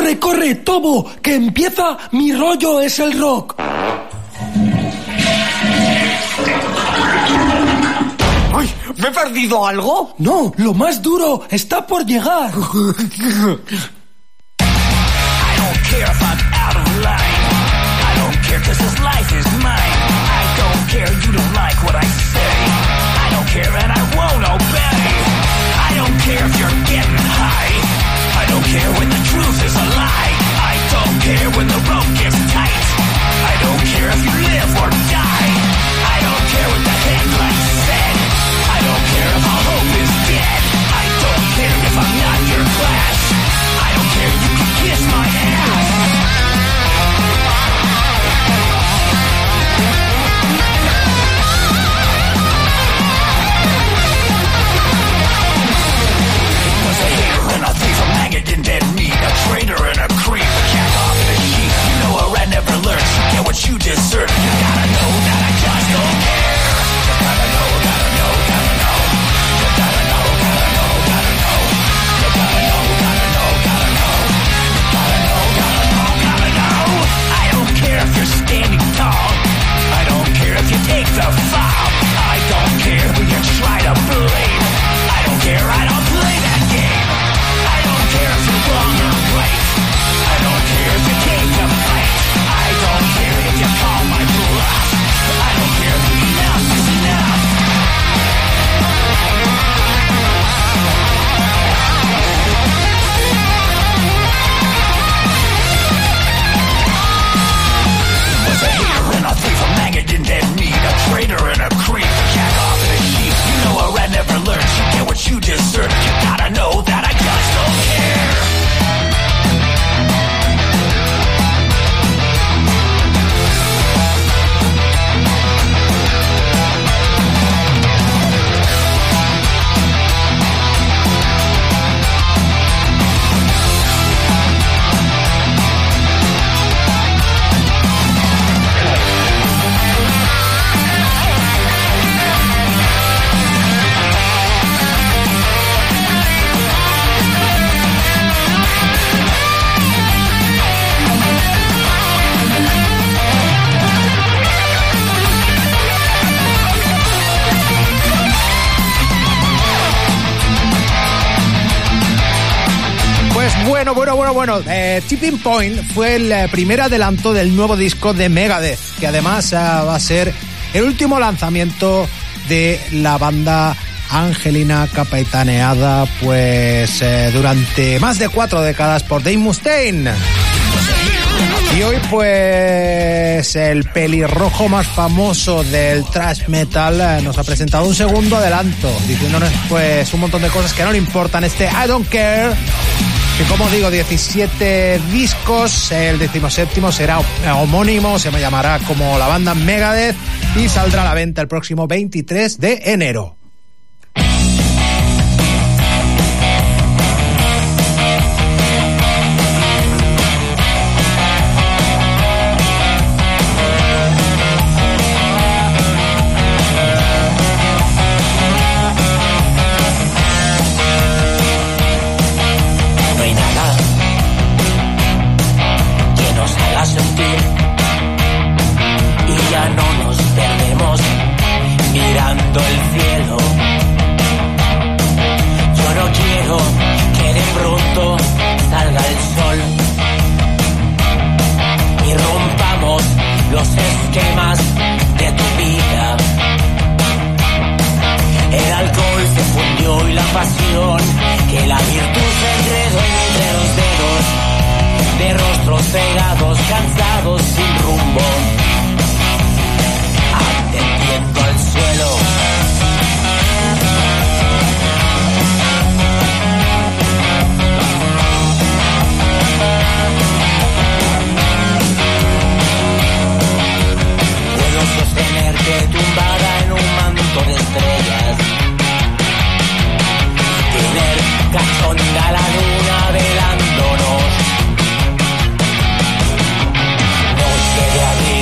Corre, corre, Tobo, que empieza Mi rollo es el rock. ¡Ay! ¿Me he perdido algo? No, lo más duro está por llegar. I don't care if I'm out of line. I don't care 'cause this life is mine. I don't care you don't like what I say. I don't care and I won't obey. I don't care if you're getting high. I don't care when the truth is a lie. I don't care when the rope gets tight. I don't care if you live or die. I don't care what the headline said. I don't care if all hope is dead. I don't care if I'm not your class. I don't care, you can kiss my ass. Was a hater and a thief, a maggot in dead meat, a traitor and a creep, a jack off and a sheep. You know a rat never learns, you get what you deserve. You gotta know that I just don't care. You gotta know, gotta know, gotta know. You gotta know, gotta know, gotta know. You gotta know, gotta know, gotta know. You gotta know, gotta know, gotta know. I don't care if you're standing tall. I don't care if you take the fall. I don't care who you try to blame. I don't care, I don't play that game. I don't care if you're wrong or right. I don't care if you take a fight. I don't care if you call my bluff. I don't care, enough is enough. Was a hater and a thief, a maggot in dead meat, a traitor and a creep, a jack off and a sheep. You know a rat never learns, you get what you deserve. You gotta know that I just don't care. Bueno, Tipping Point fue el primer adelanto del nuevo disco de Megadeth, que además va a ser el último lanzamiento de la banda angelina, capitaneada pues durante más de 4 décadas por Dave Mustaine. Y hoy pues el pelirrojo más famoso del thrash metal nos ha presentado un segundo adelanto, diciéndonos pues un montón de cosas que no le importan. Este I Don't Care, que como digo, 17 discos, el 17º será homónimo, se me llamará como la banda Megadeth y saldrá a la venta el próximo 23 de enero. Noche de abril.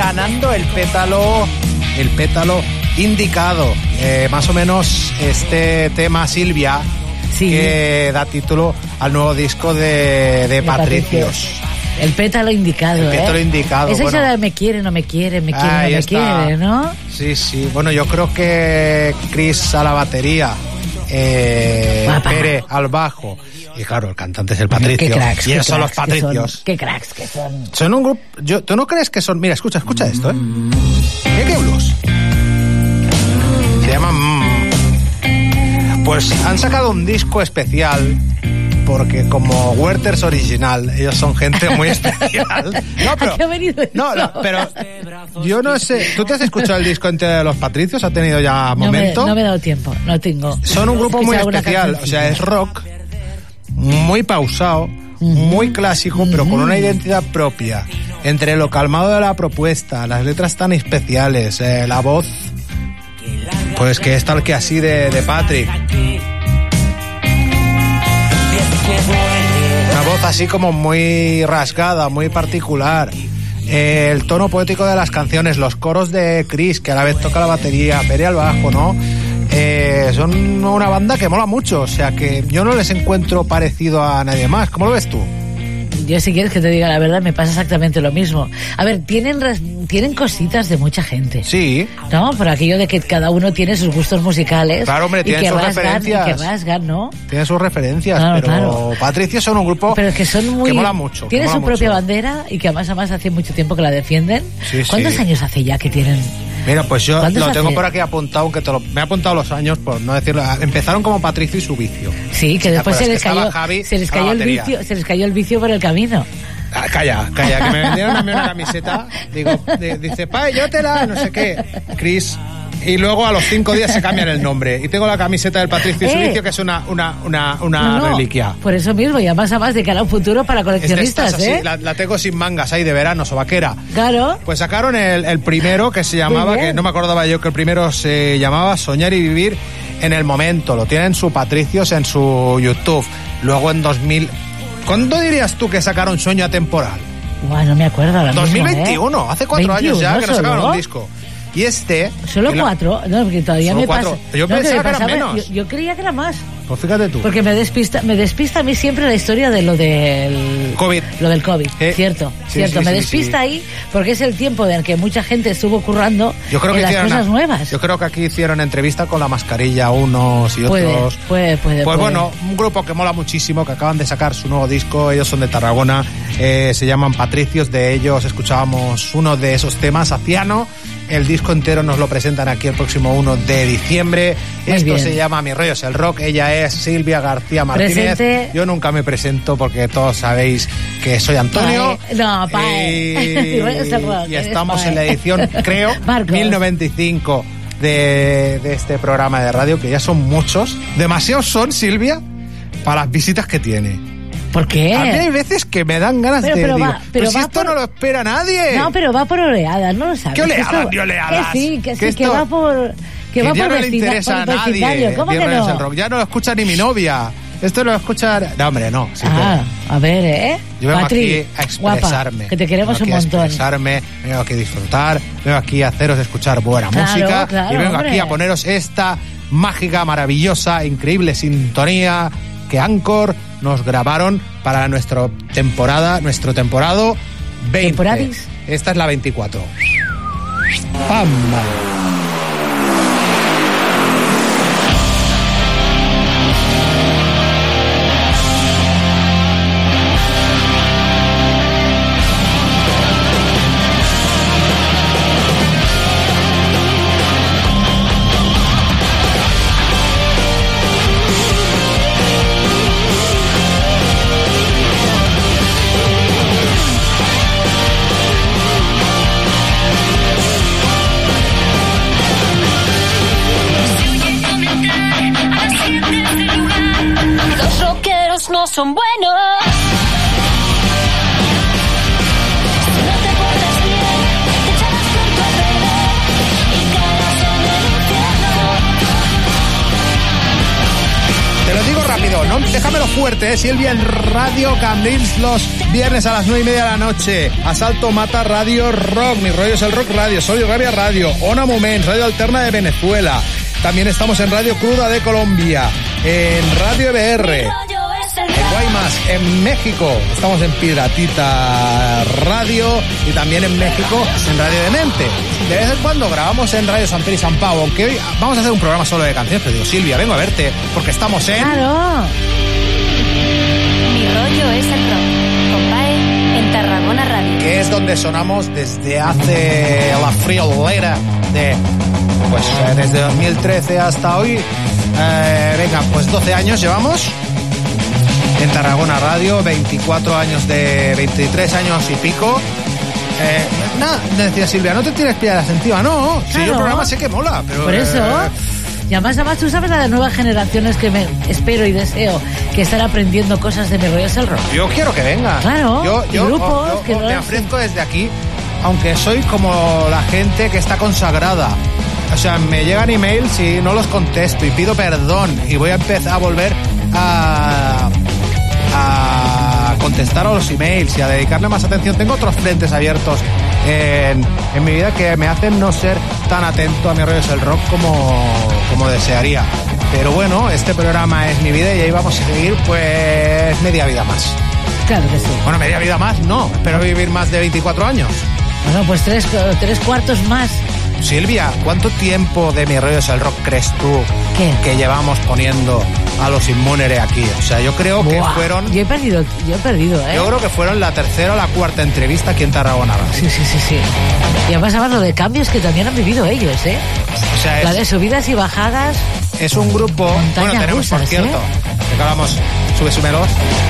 desgranando el pétalo indicado. Más o menos este tema, Silvia, Sí. que da título al nuevo disco de Patricios. El pétalo indicado, El pétalo indicado, Es eso bueno. de me quiere, no me quiere, me quiere, Ahí no me está. quiere, ¿no? Sí, sí. Bueno, yo creo que Chris a la batería, Guapa. Pere al bajo, y claro, el cantante es el Patricio. Qué cracks, y qué ellos son los cracks que Patricios. Qué cracks que son. Son un grupo... ¿Tú no crees que son...? Mira, escucha esto, ¿eh? Mira qué blues. Se llaman... Pues han sacado un disco especial porque como Werther's original, ellos son gente muy especial. No, pero... ¿A qué ha venido No, eso? pero yo no sé... ¿Tú te has escuchado el disco entero de Los Patricios? ¿Ha tenido ya momento? No me he dado tiempo, no tengo. Son un grupo muy Escucha alguna especial, o sea, es cancioncita. rock, muy pausado, muy clásico, pero con una identidad propia. Entre lo calmado de la propuesta, las letras tan especiales, la voz, pues que es tal que así de Patrick. Una voz así como muy rasgada, muy particular. El tono poético de las canciones, los coros de Chris, que a la vez toca la batería, Pere al bajo, ¿no? Son una banda que mola mucho, o sea que yo no les encuentro parecido a nadie más. ¿Cómo lo ves tú? Yo, si quieres que te diga la verdad, me pasa exactamente lo mismo. A ver, tienen cositas de mucha gente. Sí. ¿No? Por aquello de que cada uno tiene sus gustos musicales. Claro, hombre, y tienen que sus rasgan, referencias. Y que rasgan, ¿no? Tienen sus referencias, Claro, pero claro. Patricios son un grupo Pero es que son muy... que mola mucho. Tienen que su mola propia mucho. bandera y que además hace mucho tiempo que la defienden. Sí, ¿Cuántos sí. años hace ya que tienen? Mira, pues yo ¿Cuántos lo tengo hace? por aquí apuntado, aunque me he apuntado los años, por no decirlo. Empezaron como Patricio y su vicio. Sí, que ¿Te después acuerdas que estaba Javi se les a la cayó el batería? vicio, se les cayó el vicio por el camino. Ah, calla, que me vendieron a mí una camiseta. Digo, dice, yo te la, no sé qué. Chris. Y luego a los 5 días se cambian el nombre. Y tengo la camiseta del Patricio y su vicio, que es una No, reliquia. Por eso mismo, y además de cara a un futuro para coleccionistas, Así, ¿eh? la tengo sin mangas ahí de verano, sobaquera. Claro. Pues sacaron el primero que se llamaba, Muy bien. que no me acordaba yo que el primero se llamaba Soñar y Vivir en el Momento. Lo tienen su Patricios en su YouTube. Luego en 2000... ¿Cuándo dirías tú que sacaron Sueño Atemporal? Bueno, no me acuerdo ahora mismo, 2021, hace 4 años ya que no sacaron solo. un disco. Y este... Solo y la- 4, no, porque todavía Solo me 4. pasa. Yo No, pensaba me que eran pasaba- menos. Yo creía que era más. Pues fíjate tú. Porque me despista a mí siempre la historia de lo del COVID. Lo del COVID, cierto. Sí, sí, me sí, despista sí. ahí porque es el tiempo en el que mucha gente estuvo currando Yo creo en que las hicieron cosas nuevas. Yo creo que aquí hicieron entrevista con la mascarilla unos y otros. Puede. Pues bueno, un grupo que mola muchísimo, que acaban de sacar su nuevo disco. Ellos son de Tarragona, se llaman Patricios. De ellos escuchábamos uno de esos temas, Aciano. El disco entero nos lo presentan aquí el próximo 1 de diciembre. Muy Esto bien. se llama Mi rollo es el rock. Ella es Silvia García Martínez. Presente. Yo nunca me presento porque todos sabéis que soy Antonio. Mi rollo es el rock, Y eres estamos pae. en la edición, creo, Marcos. 1095 de este programa de radio, que ya son muchos. Demasiados son, Silvia, para las visitas que tiene. ¿Por qué? A mí hay veces que me dan ganas Pero- de... pero digo, va- pero si va esto por- no lo espera nadie. No, pero va por oleadas, ¿no lo sabes? ¿Qué oleadas, Que esto- ni oleadas? Que sí, que esto- va por... Que va ya por no le interesa a por nadie. vecindario. ¿Cómo que Viernes no? el rock. Ya no lo escucha ni mi novia. Esto lo escucha... No, hombre, no. sí, A ver, ¿eh? yo vengo Patri, aquí a expresarme. Guapa, que te queremos vengo un aquí a montón. expresarme, vengo aquí a disfrutar, vengo aquí a haceros escuchar buena Claro, música claro, y vengo hombre. aquí a poneros esta mágica, maravillosa, increíble sintonía que Anchor nos grabaron para nuestro temporado 20. ¿Temporadis? Esta es la 24. ¡Pam! Los rockeros no son buenos. Si no te portas bien, te echarás con tu alrededor y caerás en el infierno. Te lo digo rápido, no Déjamelo fuerte, Silvia, en Radio Cambrils los viernes a las 9:30 de la noche. Asalto Mata Radio Rock, Mi Rollo es el Rock Radio, Soy Rabia Radio, Ona Moments, Radio Alterna de Venezuela. También estamos en Radio Cruda de Colombia, en Radio EBR, en Guaymas, en México. Estamos en Piratita Radio y también en México en Radio Demente. De vez en cuando grabamos en Radio San Pedro y San Pau, aunque hoy vamos a hacer un programa solo de canciones, pero digo, Silvia, vengo a verte, porque estamos en... ¡Claro! Mi rollo es el rock. Compare en Tarragona Radio. Que es donde sonamos desde hace la friolera de... Pues desde 2013 hasta hoy. Venga, pues 12 años llevamos en Tarragona Radio, 24 23 años y pico. Nada, decía Silvia, no te tires piedras encima, no. Si Claro. yo el programa sé que mola, pero... Por eso. Y además tú sabes las nuevas generaciones que me espero y deseo que están aprendiendo cosas de Mi Rollo es el Rock. Yo quiero que venga. Claro, y grupos que no me las- ofrezco desde aquí, aunque soy como la gente que está consagrada. O sea, me llegan emails y no los contesto y pido perdón y voy a empezar a volver a contestar a los emails y a dedicarle más atención. Tengo otros frentes abiertos en mi vida que me hacen no ser tan atento a Mi Rollo es el Rock como desearía. Pero bueno, este programa es mi vida y ahí vamos a seguir pues media vida más. Claro que sí. Bueno, media vida más, no. Espero vivir más de 24 años. Bueno, pues tres cuartos más. Silvia, ¿cuánto tiempo de Mi Rollo es el Rock crees tú ¿Qué? que llevamos poniendo a los Inmunere aquí? O sea, yo creo que Buah, fueron... Yo he perdido, ¿eh? Yo creo que fueron la tercera o la cuarta entrevista aquí en Tarragona Radio. Sí. Y además lo de cambios que también han vivido ellos, ¿eh? O sea, La de subidas y bajadas. es un grupo... Montaña Bueno, tenemos, por rusas, cierto, ¿eh? que hablamos, súbelos.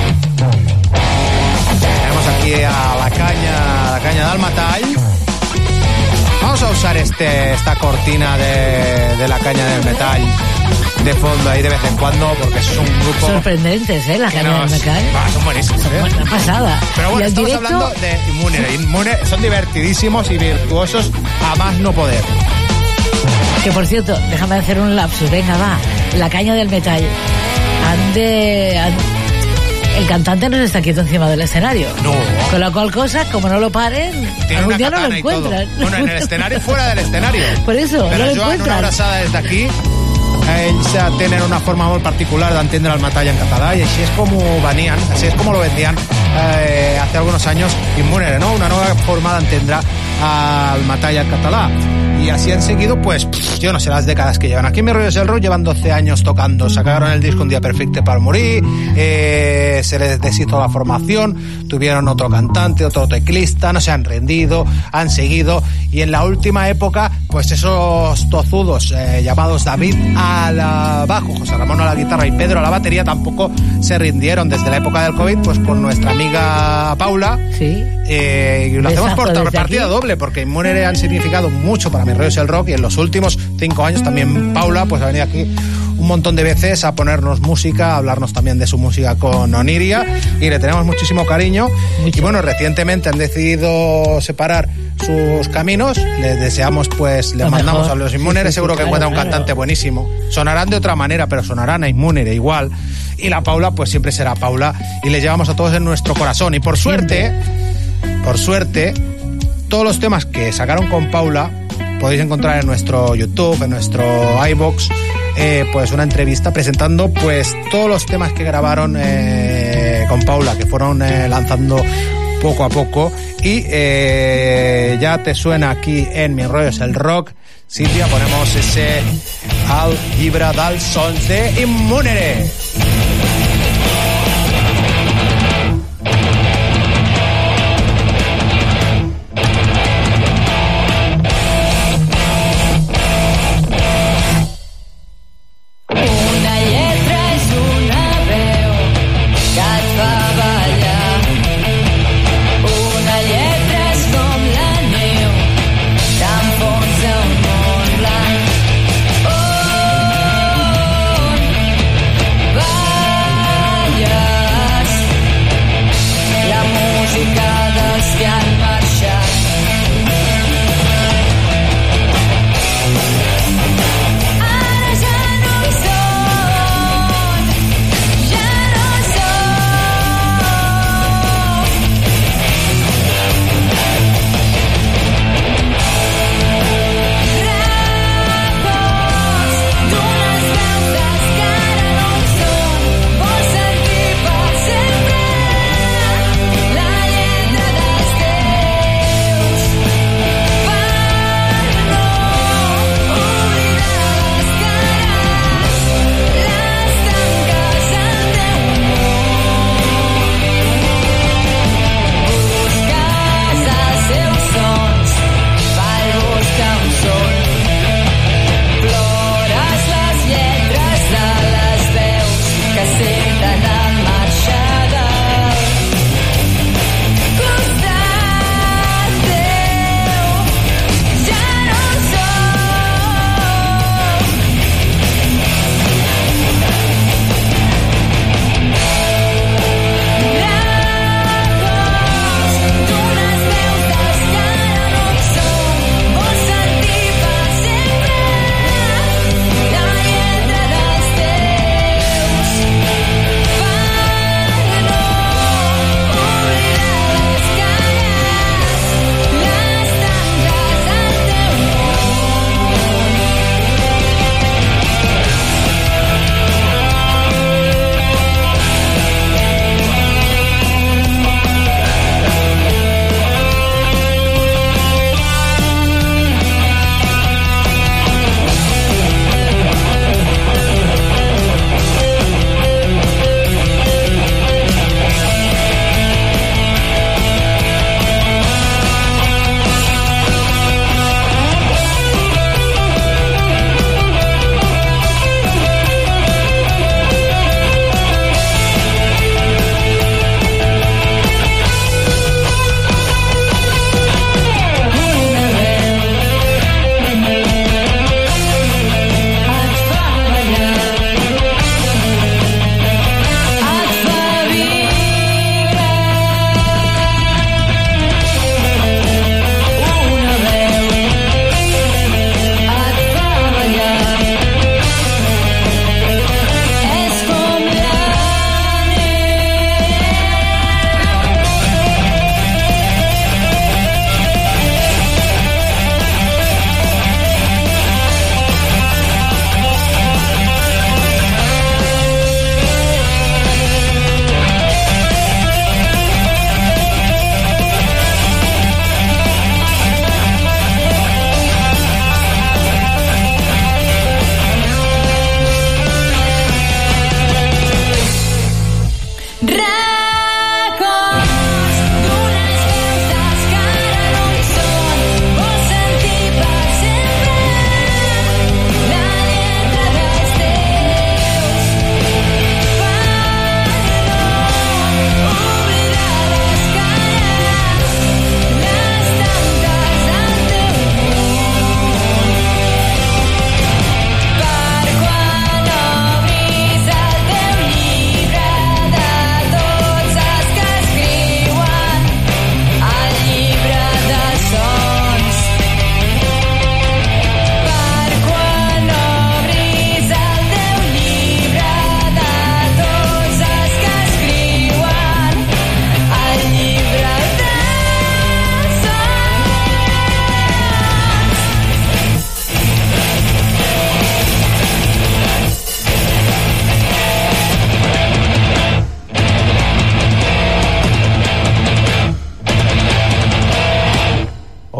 Tenemos aquí a la caña de Almatall. Vamos a usar esta cortina de la caña del metal de fondo ahí de vez en cuando, porque es un grupo... Sorprendentes, ¿eh? La que caña del metal. son buenísimos, ¿eh? Una pasada. Pero bueno, Y el estamos directo, hablando de Inmunere. Son divertidísimos y virtuosos a más no poder. que por cierto, déjame hacer un lapsus, venga, va. La caña del metal. El cantante no está quieto encima del escenario. No. Con la cual cosa, como no lo paren, Tiene algún una día no lo katana y todo. encuentran. Bueno, en el escenario y fuera del escenario. Por eso, Pero no lo Joan, una encuentran. abraçada desde aquí. Ells tenen una forma molt particular d'entendre el metall en català y así es como venían, así es como lo vendían hace algunos años Inmunere, ¿no? Una nueva forma de entender al metall en català. Y así han seguido, pues, yo no sé las décadas que llevan. Aquí en Mi Rollo es el Rock llevan 12 años tocando. Sacaron el disco Un Día Perfecto para Morir, se les deshizo la formación, tuvieron otro cantante, otro teclista, no se han rendido, han seguido. Y en la última época, pues esos tozudos llamados David al bajo, José Ramón a la guitarra y Pedro a la batería tampoco se rindieron desde la época del COVID, pues con nuestra amiga Paula. Sí. Y lo hacemos por Besazo desde partida aquí. doble, porque Inmunere han significado mucho para Mi Rollo es el Rock, y en los últimos 5 años también Paula pues ha venido aquí un montón de veces a ponernos música, a hablarnos también de su música con Oniria, y le tenemos muchísimo cariño. Y bueno, recientemente han decidido separar sus caminos. Les deseamos, pues, les Lo mandamos mejor. a los Inmunere, Sí, seguro que claro, encuentran un claro. cantante buenísimo. Sonarán de otra manera, pero sonarán a Inmunere igual. Y la Paula, pues siempre será Paula, y le llevamos a todos en nuestro corazón. Y por suerte, todos los temas que sacaron con Paula podéis encontrar en nuestro YouTube, en nuestro iVoox, pues una entrevista presentando pues todos los temas que grabaron con Paula, que fueron lanzando poco a poco. Y ya te suena aquí en Mi Rollo es el Rock. Silvia, ponemos ese Al Llibre dels Sons de Inmunere. Una lletra és una veu que et fa ballar. Una lletra és com la neu que enfonsa un món blanc. On vas?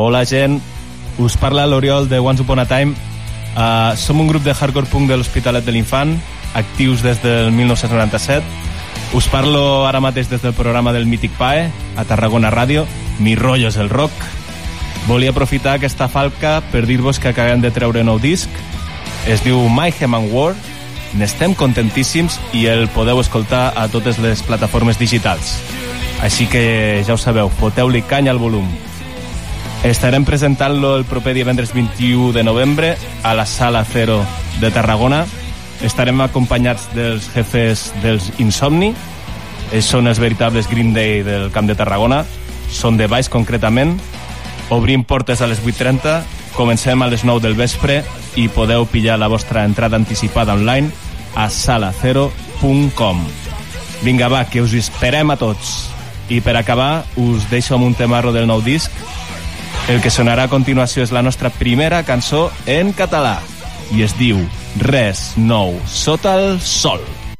Hola, gent. Us parla l'Oriol de Once Upon a Time. Som un grup de hardcore punk de l'Hospitalet de l'Infant, actius des del 1997. Us parlo ara mateix des del programa del Mític PAE, a Tarragona Ràdio. Mi rollo és el rock. Volia aprofitar aquesta falca per dir-vos que acabem de treure nou disc. Es diu Mayhem and War. N'estem contentíssims i el podeu escoltar a totes les plataformes digitals. Així que ja ho sabeu, foteu-li canya al volum. Estarem presentant-lo el proper divendres 21 de novembre a la Sala Cero de Tarragona. Estarem acompanyats dels jefes dels Insomni. Ells són els veritables Green Day del Camp de Tarragona. Són de Baix, concretament. Obrim portes a les 8:30, comencem a les 9 del vespre i podeu pillar la vostra entrada anticipada online a salacero.com. Vinga, va, que us esperem a tots. I per acabar, us deixo amb un temarro del nou disc. El que sonarà a continuació és la nostra primera cançó en català i es diu Res nou sota el sol.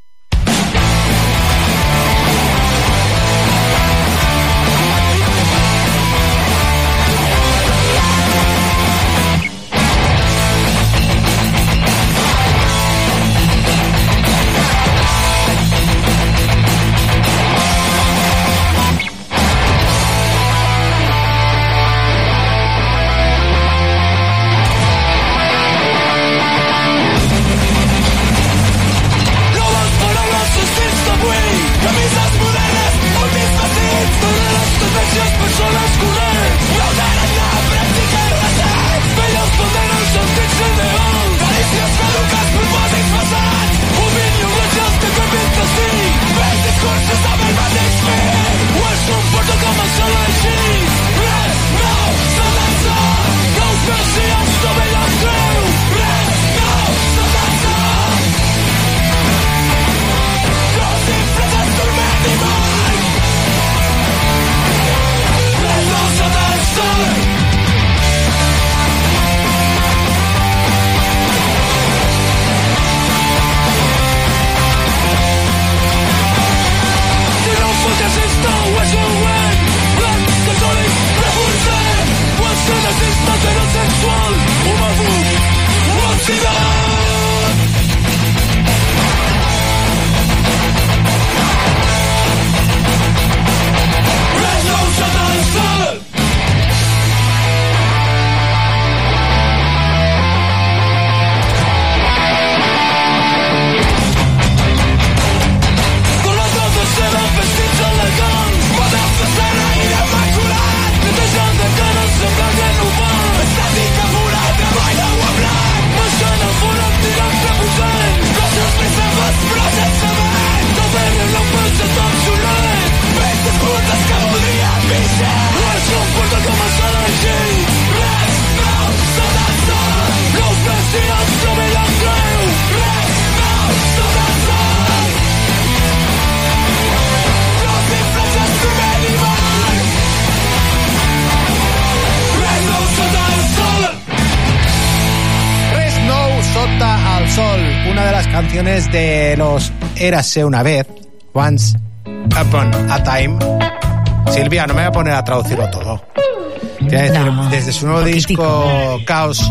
De los Érase una vez, Once Upon a Time. Silvia, no me voy a poner a traducirlo todo. Te voy a decir, no, desde su nuevo disco Caos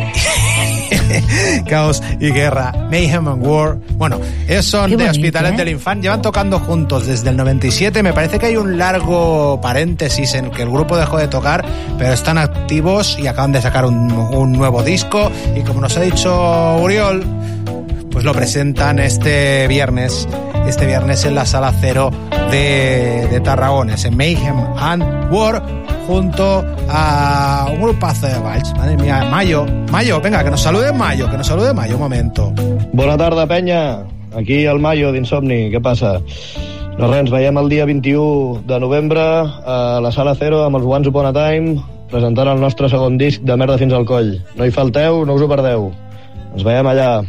y Guerra, Mayhem and War. Bueno, ellos son de Hospitalet del Infant, llevan tocando juntos desde el 97. Me parece que hay un largo paréntesis en que el grupo dejó de tocar, pero están activos y acaban de sacar un nuevo disco. Y como nos ha dicho Uriol, pues lo presentan este viernes en la Sala Cero de Tarragona, en Mayhem and War, junto a un grupazo de Valls. Madre mía, Mayo, venga, que nos salude Mayo, un momento. Bona tarda, penya. Aquí el Mayo d'Insomni, què passa? No res, ens veiem el dia 21 de novembre a la Sala Cero amb els Once Upon a Time, presentant el nostre segon disc de Merda fins al coll. No hi falteu, no us ho perdeu. Ens veiem allà.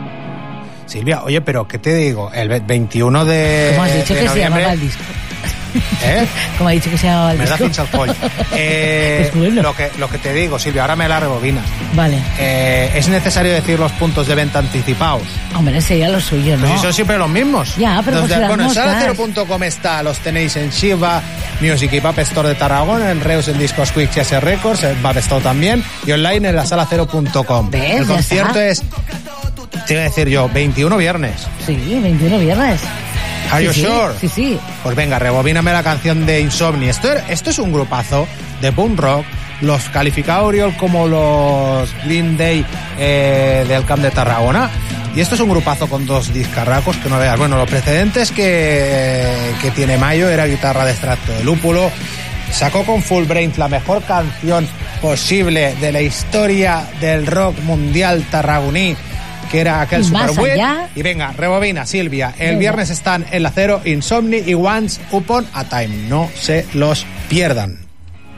Silvia, oye, pero ¿qué te digo? El 21 de ¿Cómo has dicho de que noviembre, se llamaba el disco? Como ha dicho que se llamaba el Me da disco. pincha el coll. Es bueno. Lo que te digo, Silvia, ahora me la rebobinas. Vale. ¿Es necesario decir los puntos de venta anticipados? Hombre, sería lo suyo, ¿no? Pues si son siempre los mismos. Ya, pero pues las bueno, en mostras. salacero.com está, los tenéis en Shiva Music y Pap Store de Tarragona, en Reus en Discos Quick y S Records, en Pap Store también, y online en lasalacero.com. ¿Ves? El Ya concierto está. es, te iba a decir yo, 21 viernes. Sí, 21 viernes. Are you Sí, sí, sure? Sí, sí. Pues venga, rebobíname la canción de Insomni. Esto es un grupazo de punk rock. Los calificaba Oriol como los Green Day del Camp de Tarragona. Y esto es un grupazo con 2 discarracos que no veas. Bueno, los precedentes que tiene Mayo era guitarra de extracto de lúpulo. Sacó con Full Brains la mejor canción posible de la historia del rock mundial tarragoní, que era aquel Y más Superbuet. allá. Y venga, rebobina, Silvia. El Venga. viernes están en la Cero, Insomni y Once Upon a Time. No se los pierdan.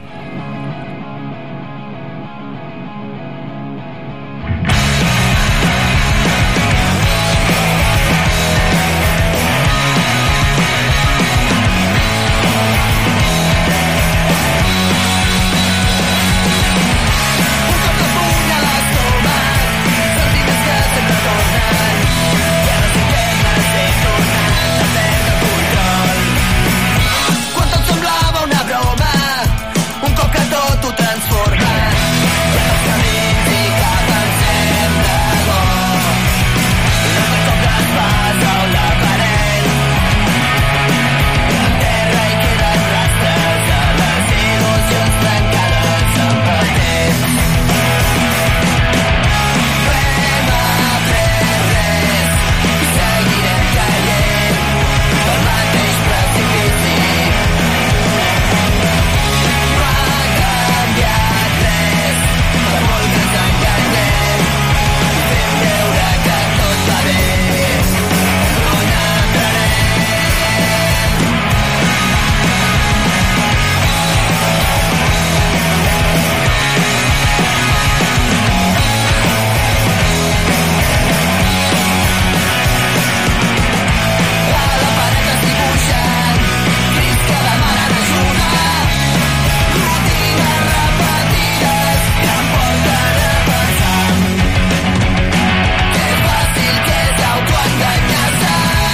Quan tot semblava una broma, un cop que tot ho transforma. Els camins i cap encén d'agó. Un altre cop l'espasa o l'aparell. En terra hi queden rastres de les il·lusions trencades amb el temps. Rem après res i seguirem caient pel mateix precipici. No ha canviat res, per molt que ens enganyem, fem veure que tot va bé, no n'entrarem. A la paret es dibuixen crits que demanen ajuda. Rutines repetides que em porten a pensar que fàcil que és autoenganyar-se.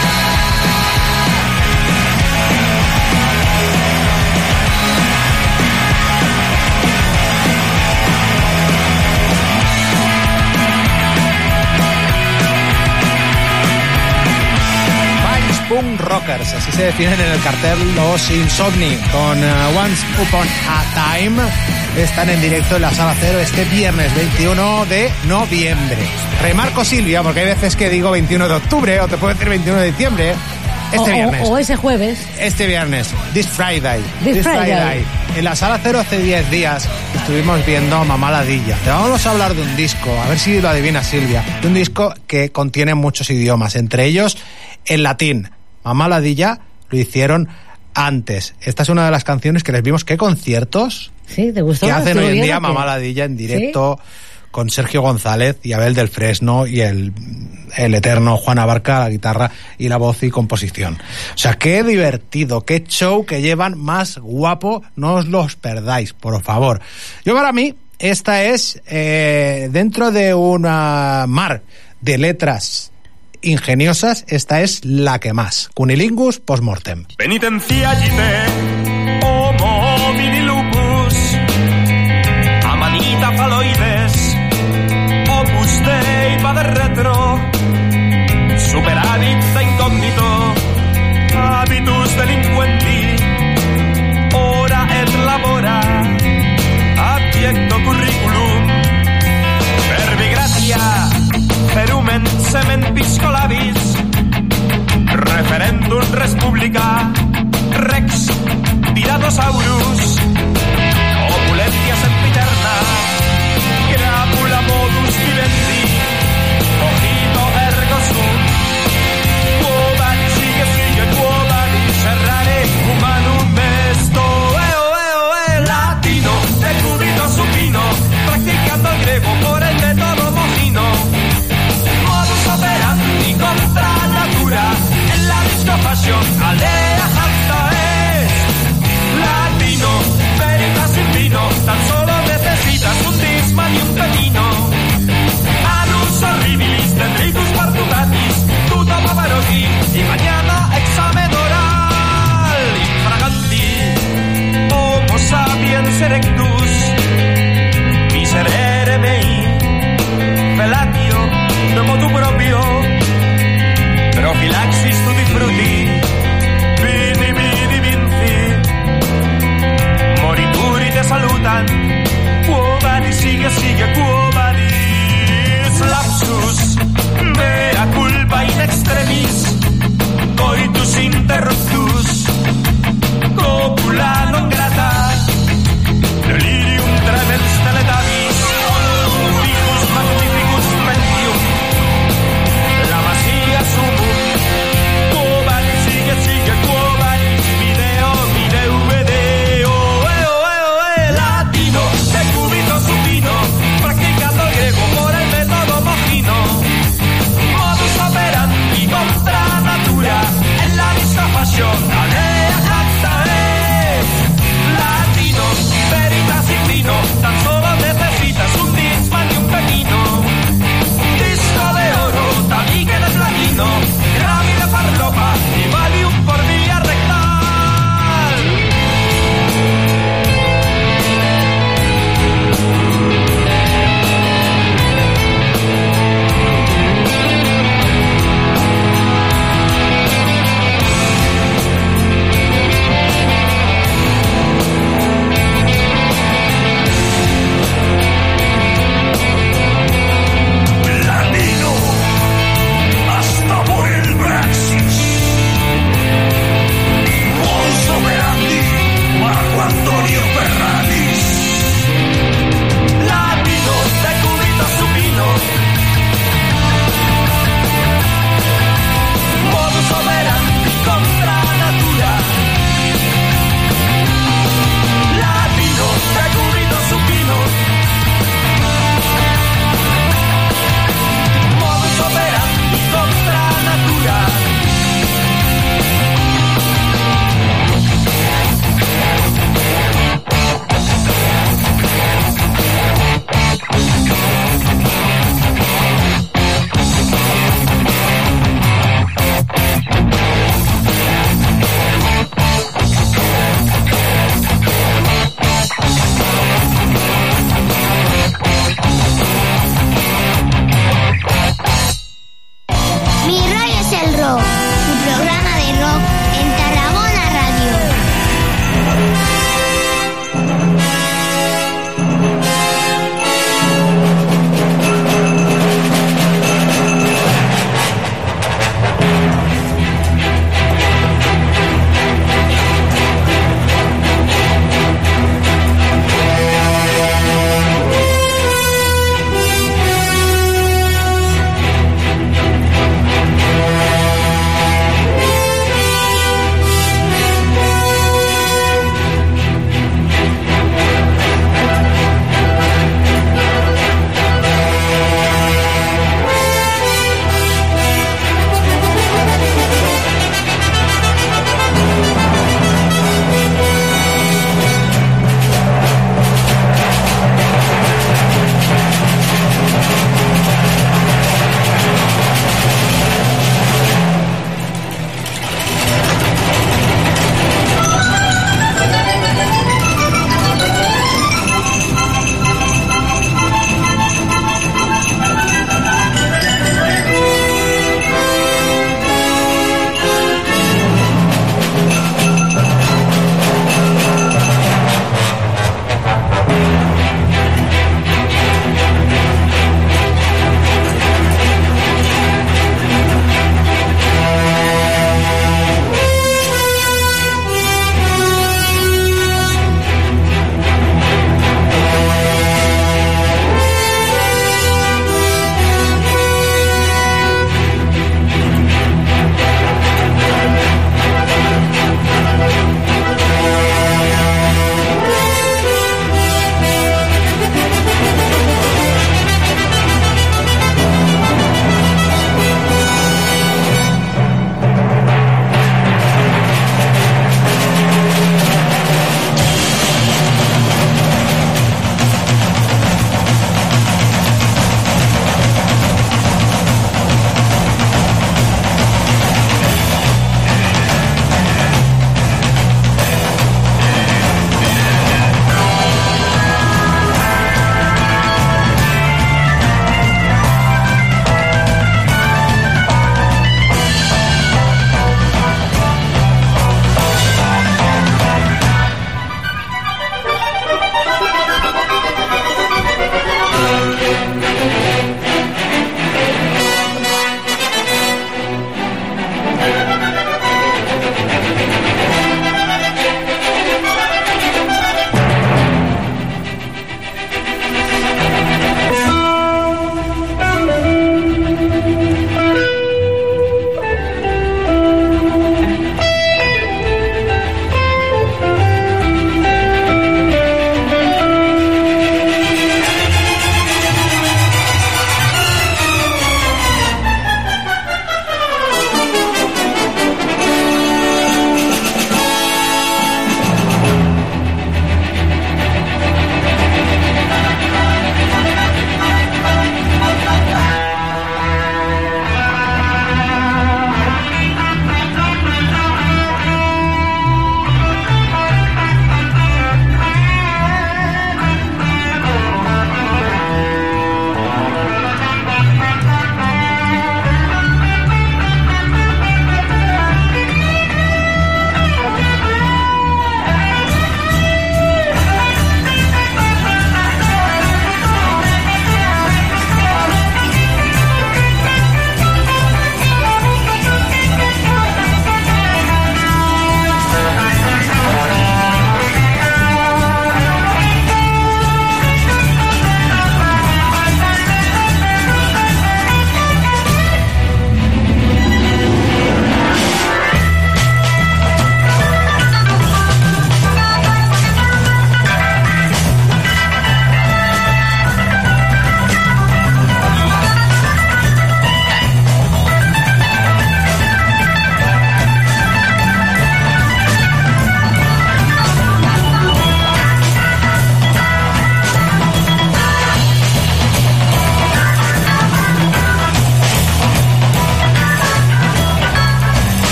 Vines Punk Rockers, así se definen en el cartel los Insomni, con Once Upon a Time. Están en directo en la Sala Cero este viernes 21 de noviembre. Remarco, Silvia, porque hay veces que digo 21 de octubre, o te puedo decir 21 de diciembre. Este viernes. O ese jueves. Este viernes, This Friday. This Friday. En la Sala Cero hace 10 días estuvimos viendo Mamá Ladilla. Te vamos a hablar de un disco, a ver si lo adivina Silvia. De un disco que contiene muchos idiomas, entre ellos el latín. Mamá Ladilla lo hicieron antes. Esta es una de las canciones que les vimos. ¿Qué conciertos Sí, ¿te gustó? que hacen ¿Estuvo hoy en bien día o qué? Mamá Ladilla en directo? Con Sergio González y Abel del Fresno y el eterno Juan Abarca, la guitarra y la voz y composición. O sea, qué divertido, qué show que llevan más guapo, no os los perdáis, por favor. Yo, para mí, esta es dentro de una mar de letras ingeniosas, esta es la que más. Cunilingus Postmortem. Penitencia gite, homo homini lupus, amanita faloides, opus dei va de retro, superávit de incógnito, habitus delinquenti, ora et labora, abiecto curriculum, verbi gratia, ferumen semen piscolabis, referendum respublica, rex tiratosaurus, opulencia sempiterna, crapula modus vivendi, cogito ergo sum, quobat sigue quobat serrare humanum esto, latino, decubito supino, practicando el griego por el método mojino, modus operandi contra natura, en la disco fashion, aldea hasta es,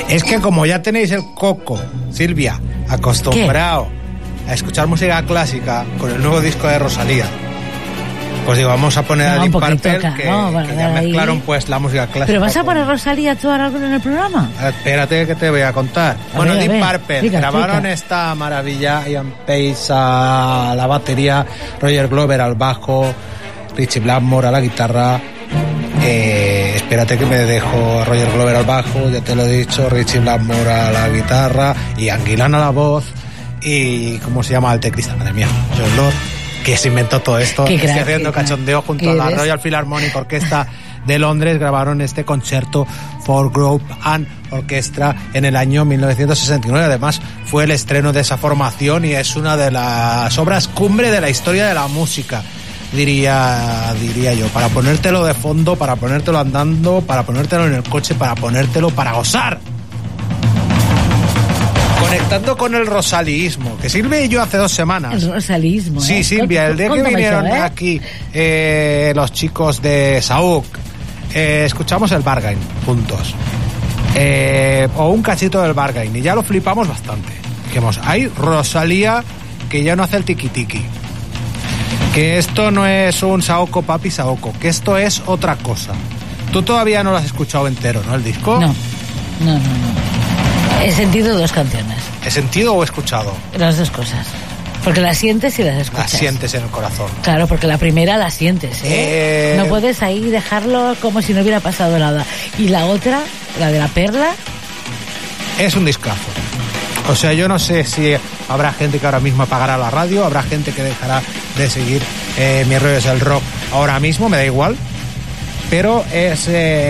Es que como ya tenéis el coco, Silvia, acostumbrado a escuchar música clásica con el nuevo disco de Rosalía, pues digo, vamos a poner a Deep Purple, que ya mezclaron pues la música clásica. ¿Pero vas a poner Rosalía tú ahora en el programa? Espérate que te voy a contar. Bueno, Deep Purple grabaron esta maravilla, Ian Pace a la batería, Roger Glover al bajo, Richie Blackmore a la guitarra. Espérate que me dejo Roger Glover al bajo, ya te lo he dicho, Richie Blackmore a la guitarra, y Anguilán a la voz, y ¿cómo se llama el teclista? Madre mía, John Lord, que se inventó todo esto. Estoy haciendo cachondeo junto a la Royal Philharmonic Orchestra de Londres. Grabaron este concierto for Group and Orchestra en el año 1969. Además, fue el estreno de esa formación y es una de las obras cumbre de la historia de la música. Diría yo, para ponértelo de fondo, para ponértelo andando, para ponértelo en el coche, para ponértelo para gozar. Conectando con el rosalismo, que Silvia y yo hace 2 semanas. El rosalismo, Sí, Silvia, el día que vinieron aquí los chicos de Saúc, escuchamos el Bargain juntos. O un cachito del Bargain, y ya lo flipamos bastante. Dijimos, hay Rosalía que ya no hace el tiki-tiki. Que esto no es un Saoko Papi Saoko, que esto es otra cosa. Tú todavía no lo has escuchado entero, ¿no? El disco. No. He sentido 2 canciones. ¿He sentido o he escuchado? Las 2 cosas. Porque las sientes y las escuchas. Las sientes en el corazón. Claro, porque la primera la sientes, ¿eh? No puedes ahí dejarlo como si no hubiera pasado nada. Y la otra, la de la perla... Es un discazo. O sea, yo no sé si habrá gente que ahora mismo apagará la radio, habrá gente que dejará de seguir Mi Rollo es el Rock ahora mismo, me da igual. Pero es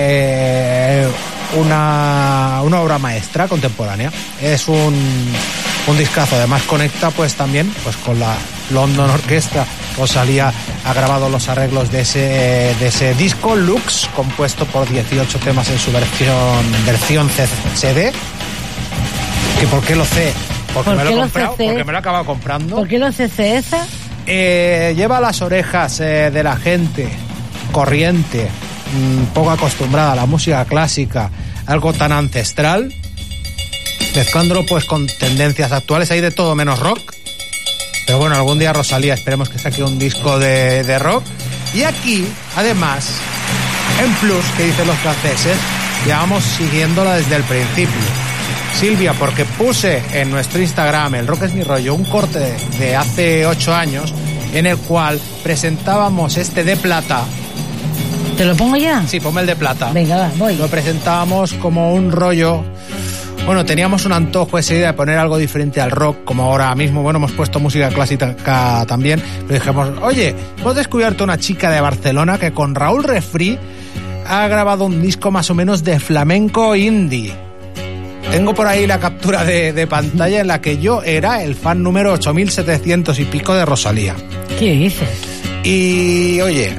una obra maestra contemporánea. Es un discazo. Además conecta pues también pues con la London Orchestra. Rosalía ha grabado los arreglos de ese disco Lux, compuesto por 18 temas en su versión CD. ¿Que por qué lo sé? Porque me lo he comprado, porque me lo he acabado comprando. ¿Por qué lo CC esa? Lleva las orejas de la gente corriente, poco acostumbrada a la música clásica, algo tan ancestral, mezclándolo pues con tendencias actuales. Hay de todo menos rock, pero bueno, algún día Rosalía esperemos que saque un disco de rock. Y aquí, además, en plus, que dicen los franceses, llevamos siguiéndola desde el principio. Silvia, porque puse en nuestro Instagram, el Rock es mi rollo, un corte de hace 8 años en el cual presentábamos este de plata. ¿Te lo pongo ya? Sí, ponme el de plata. Venga, va, voy. Lo presentábamos como un rollo... Bueno, teníamos un antojo ese día de poner algo diferente al rock, como ahora mismo, bueno, hemos puesto música clásica también, pero dijimos, oye, hemos descubierto una chica de Barcelona que con Raúl Refri ha grabado un disco más o menos de flamenco indie. Tengo por ahí la captura de pantalla en la que yo era el fan número 8700 y pico de Rosalía. ¿Qué dices? Y oye,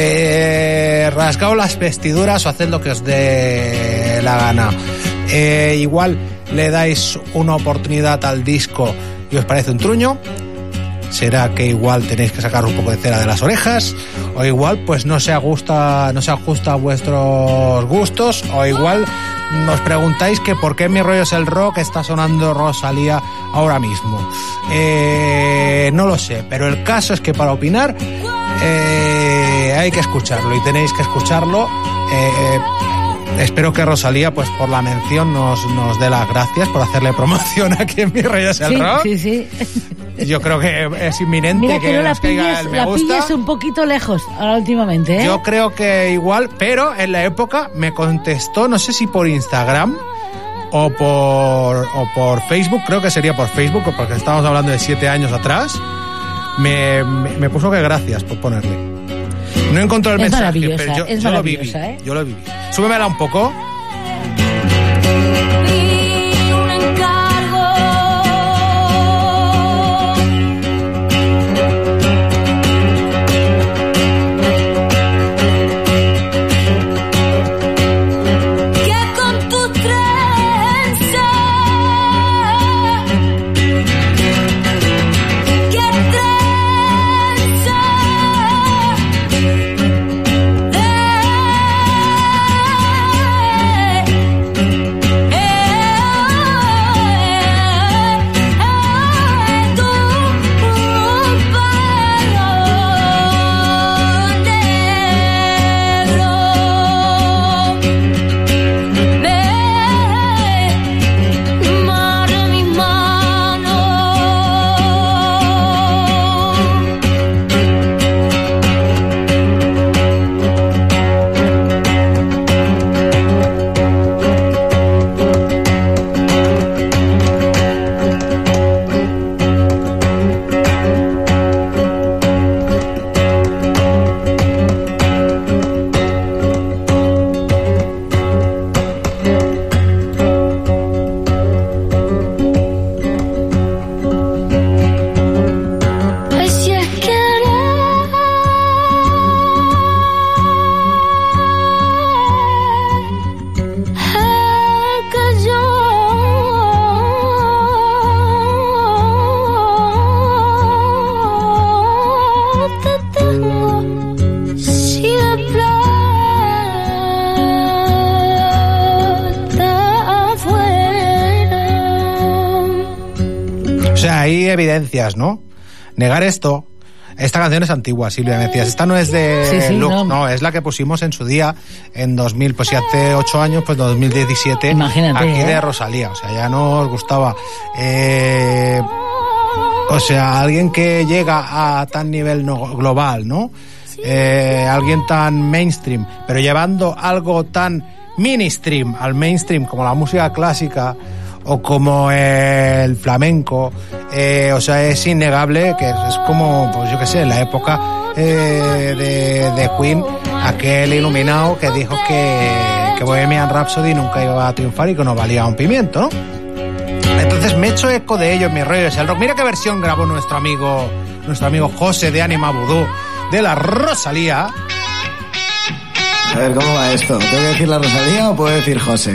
rasgaos las vestiduras o haced lo que os dé la gana. Igual le dais una oportunidad al disco y os parece un truño. Será que igual tenéis que sacar un poco de cera de las orejas, o igual pues no se ajusta a vuestros gustos, o igual nos preguntáis que por qué Mi Rollo es el Rock está sonando Rosalía ahora mismo. No lo sé, pero el caso es que para opinar hay que escucharlo y tenéis que escucharlo. Espero que Rosalía, pues por la mención, nos dé las gracias por hacerle promoción aquí en Mi Rollo es el Rock. Sí. Yo creo que es inminente. Mira que no nos caiga el me gusta. La pilles un poquito lejos ahora últimamente, ¿eh? Yo creo que igual, pero en la época me contestó, no sé si por Instagram o por Facebook, creo que sería por Facebook, porque estamos hablando de 7 años atrás. Me puso que gracias por ponerle. No encontré el mensaje, pero yo lo viví. Yo lo viví. Súbemela un poco. O sea, hay evidencias, ¿no? Negar esto. Esta canción es antigua, Silvia, me decías. Esta no es de Sí, Lux, no. no, es la que pusimos en su día, en 2000, pues si hace 8 años, pues 2017. Imagínate, aquí de ¿eh? Rosalía, o sea, ya no os gustaba. O sea, alguien que llega a tan nivel global, ¿no? Alguien tan mainstream, pero llevando algo tan ministream al mainstream, como la música clásica o como el flamenco, o sea, es innegable que es como, pues yo qué sé, en la época de Queen, aquel iluminado que dijo que Bohemian Rhapsody nunca iba a triunfar y que no valía un pimiento, ¿no? Entonces me echo eco de ello en mi rollo es el rock. Mira qué versión grabó nuestro amigo José de Anima Vudú de la Rosalía. A ver, ¿cómo va esto? ¿Tengo que decir la Rosalía o puedo decir José?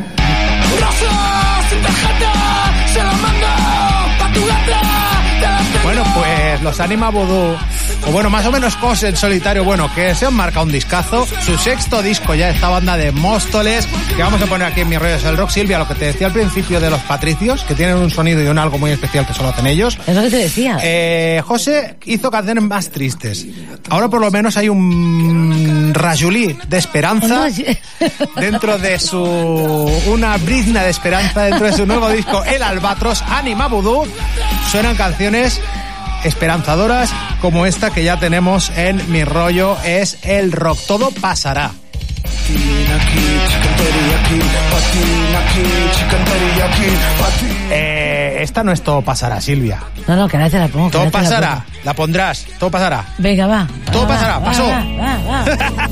Bueno, pues los Anima Vudú, o bueno, más o menos José en solitario, bueno, que se han marcado un discazo. Su sexto disco ya, esta banda de Móstoles, que vamos a poner aquí en Mi Rollo es el Rock. Silvia, lo que te decía al principio de los Patricios, que tienen un sonido y un algo muy especial que solo hacen ellos. Es lo que te decía. José hizo canciones más tristes. Ahora por lo menos hay un rajulí de esperanza dentro de una brizna de esperanza dentro de su nuevo disco El Albatros. Anima Vudú. Suenan canciones esperanzadoras como esta que ya tenemos en Mi Rollo es el Rock. Todo pasará. Esta no es Todo pasará, Silvia. No, que ahora te la pongo. Todo pasará, la pondrás, todo pasará. Venga, va. Todo pasará, pasó. Va.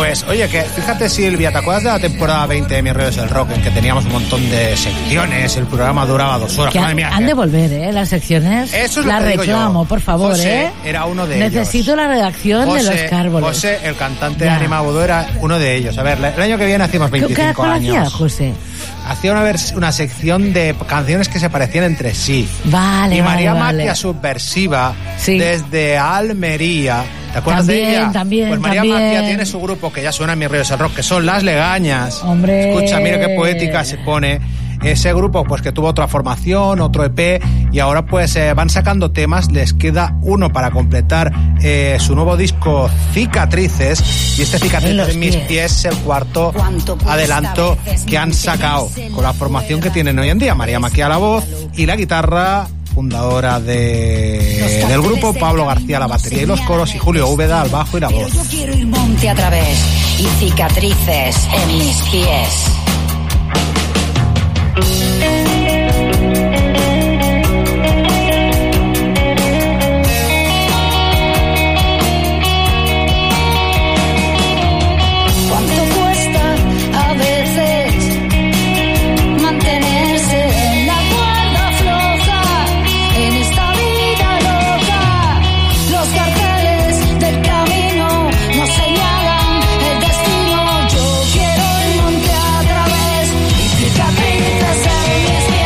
Pues, oye, que fíjate, Silvia, ¿te acuerdas de la temporada 20 de Mi Rollo es el Rock, en que teníamos un montón de secciones, el programa duraba 2 horas? Que Madre mía, han de volver, las secciones. Eso es la lo que digo reclamo, yo. por favor, José era uno de Necesito la redacción de los Cárboles. José, el cantante de Anima Vudú, era uno de ellos. A ver, el año que viene hacemos 25 ¿Cuál años. hacía, José? Hacía una sección de canciones que se parecían entre sí. Vale, y María vale. Macchia Subversiva, Sí. desde Almería. ¿Te acuerdas También, de ella? también, Pues María también. Macchia tiene su grupo que ya suena en Mis Rollos el Rock, que son Las Legañas. Hombre. Escucha, mira qué poética se pone. Ese grupo, pues que tuvo otra formación, otro EP, y ahora pues van sacando temas. Les queda uno para completar su nuevo disco Cicatrices, y este Cicatrices en mis pies es el cuarto adelanto que han sacado con la formación que tienen hoy en día. María Macchia a la voz y la guitarra, fundadora del grupo, Pablo García a la batería y los coros, y Julio Úbeda al bajo y la voz. Yo quiero ir monte a través y cicatrices en mis pies. ¿Cuánto cuesta a veces mantenerse en la cuerda floja en esta vida loca? Los carteles del camino nos señalan el destino. Yo quiero ir monte a través y cicatrices en mis pies.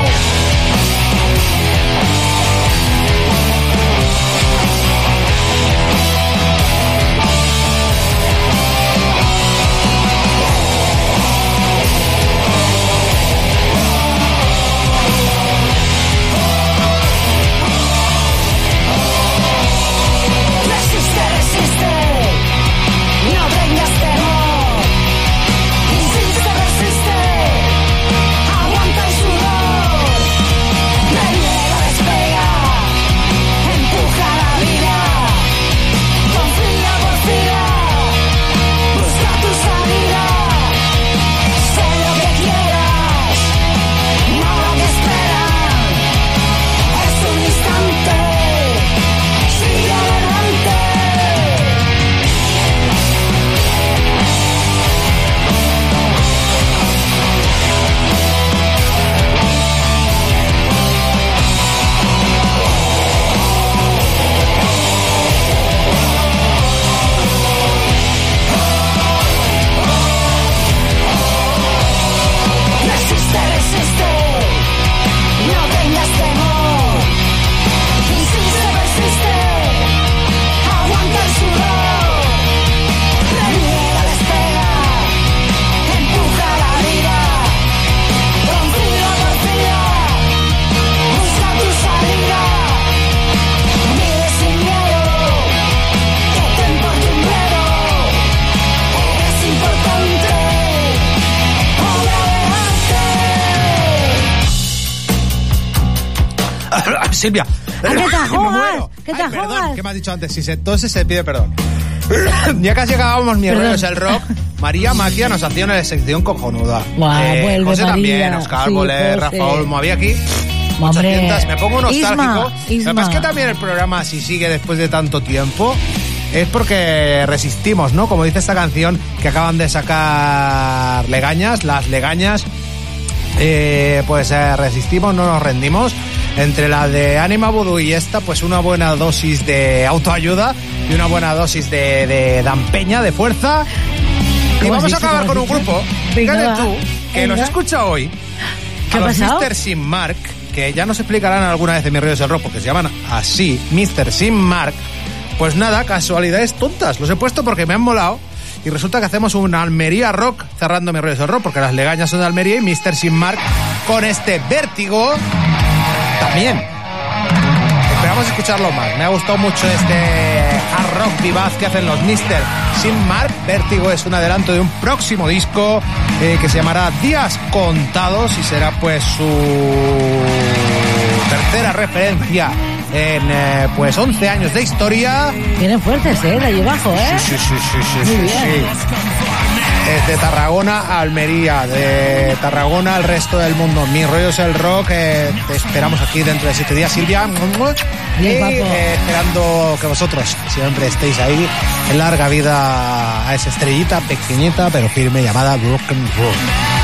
Resiste, resiste, no tengas temor. Insiste, resiste, aguanta el sudor. Reniega, despega, empuja la vida. Confía, porfía, busca tu salida. Sé lo que quieras, no lo que esperan. Es un instante, sigue adelante. Resiste, resiste, no tengas temor. Insiste, persiste, aguanta el sudor. Reniega, despega, empuja la vida. Confía, porfía, busca tu salida. Vive sin miedo, que te importe un bledo. Eres importante, obra adelante. Silvia. ¿A qué te Me ahogas? muero. ¿Qué te Ay, perdón, ahogas? ¿qué me has dicho antes? Si se tose, se pide perdón. Ya casi acabamos Mi Perdón. Rollo es el Rock. María Macchia nos hacía una sección cojonuda. Guau, vuelve José también, María. Oscar Sí, Boler, José. Rafa Olmo. Había aquí Hombre. 800. Me pongo nostálgico. Isma. Además que también el programa, si sigue después de tanto tiempo, es porque resistimos, ¿no? Como dice esta canción que acaban de sacar Legañas, Las Legañas. Resistimos, no nos rendimos. Entre la de Anima Vudú y esta, pues una buena dosis de autoayuda y una buena dosis de dampeña, de fuerza. Y ¿Cómo has vamos a dicho? acabar con ¿Cómo un has dicho? grupo, Venga, fíjate va. tú, que Venga. los escucha hoy. ¿Qué A ha los pasado? Mr. Sin Mark, que ya nos explicarán alguna vez en Mi Rollo es el Rock, porque se llaman así, Mr. Sin Mark. Pues nada, casualidades tontas. Los he puesto porque me han molado. Y resulta que hacemos un Almería Rock cerrando Mi Rollo es el Rock, porque Las Legañas son de Almería y Mr. Sin Mark con este Vértigo también. Esperamos escucharlo más. Me ha gustado mucho este hard rock vivaz que hacen los Mr. Sin Mark. Vértigo es un adelanto de un próximo disco que se llamará Días Contados y será pues su tercera referencia en 11 años de historia. Vienen fuertes, de allí abajo, Sí, sí, sí, sí, Muy sí, bien. sí. De Tarragona a Almería, de Tarragona al resto del mundo. Mi rollo es el rock. Te esperamos aquí dentro de 7 días, Silvia. Y esperando que vosotros siempre estéis ahí. En larga vida a esa estrellita pequeñita pero firme llamada rock and roll.